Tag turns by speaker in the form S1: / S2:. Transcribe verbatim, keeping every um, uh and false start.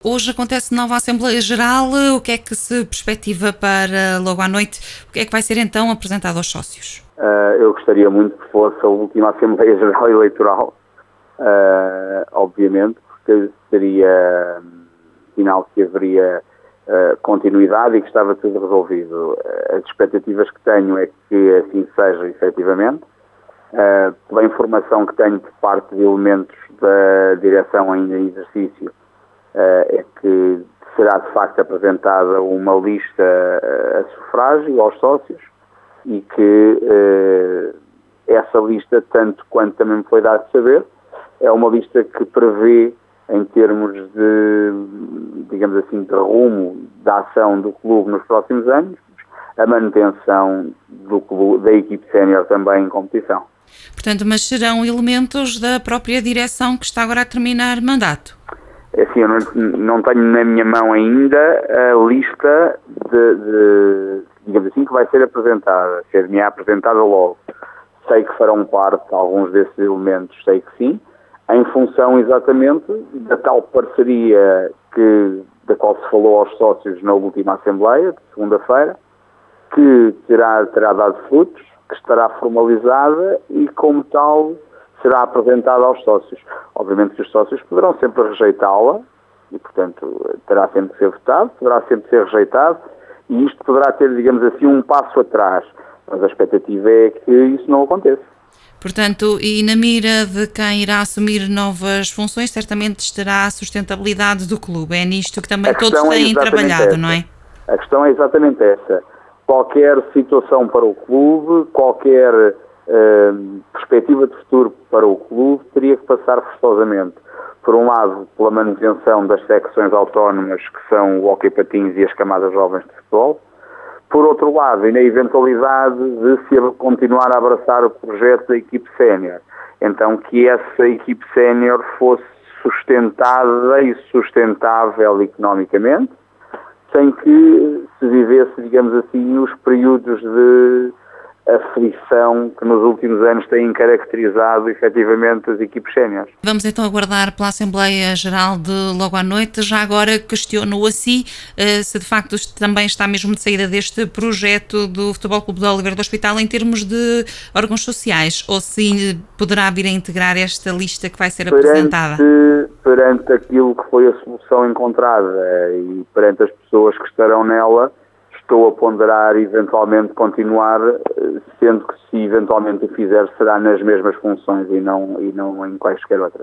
S1: Hoje acontece nova Assembleia Geral, o que é que se perspectiva para logo à noite? O que é que vai ser então apresentado aos sócios?
S2: Uh, eu gostaria muito que fosse a última Assembleia Geral Eleitoral, uh, obviamente, porque seria um, sinal que haveria uh, continuidade e que estava tudo resolvido. Uh, as expectativas que tenho é que assim seja efetivamente. Uh, pela informação que tenho por parte de elementos da direção ainda em exercício, Uh, é que será de facto apresentada uma lista uh, a sufrágio aos sócios e que uh, essa lista, tanto quanto também me foi dado de saber, é uma lista que prevê, em termos de, digamos assim, de rumo da ação do clube nos próximos anos, a manutenção do clube, da equipe sénior também em competição.
S1: Portanto, mas serão elementos da própria direção que está agora a terminar mandato?
S2: Assim, eu não, não tenho na minha mão ainda a lista de, de, digamos assim, que vai ser apresentada, ser-me apresentada logo. Sei que farão parte alguns desses elementos, sei que sim, em função exatamente da tal parceria que, da qual se falou aos sócios na última Assembleia, de segunda-feira, que terá, terá dado frutos, que estará formalizada e, como tal, será apresentada aos sócios. Obviamente que os sócios poderão sempre rejeitá-la e, portanto, terá sempre que ser votado, poderá sempre ser rejeitado e isto poderá ter, digamos assim, um passo atrás. Mas a expectativa é que isso não aconteça.
S1: Portanto, e na mira de quem irá assumir novas funções, certamente estará a sustentabilidade do clube. É nisto que também todos têm
S2: é
S1: trabalhado,
S2: essa.
S1: não é?
S2: A questão é exatamente essa. Qualquer situação para o clube, qualquer Uh, perspectiva de futuro para o clube teria que passar forçosamente, por um lado, pela manutenção das secções autónomas que são o hóquei patins e as camadas jovens de futebol, por outro lado, e na eventualidade de se continuar a abraçar o projeto da equipe sénior, então que essa equipe sénior fosse sustentada e sustentável economicamente, sem que se vivesse, digamos assim, os períodos de aflição que nos últimos anos têm caracterizado efetivamente as equipes séniores.
S1: Vamos então aguardar pela Assembleia Geral de logo à noite. Já agora questiono a si se de facto também está mesmo de saída deste projeto do Futebol Clube de Oliveira do Hospital em termos de órgãos sociais, ou se poderá vir a integrar esta lista que vai ser
S2: perante,
S1: apresentada?
S2: Perante aquilo que foi a solução encontrada e perante as pessoas que estarão nela, estou a ponderar eventualmente continuar, sendo que se eventualmente o fizer será nas mesmas funções e não, e não em quaisquer outras.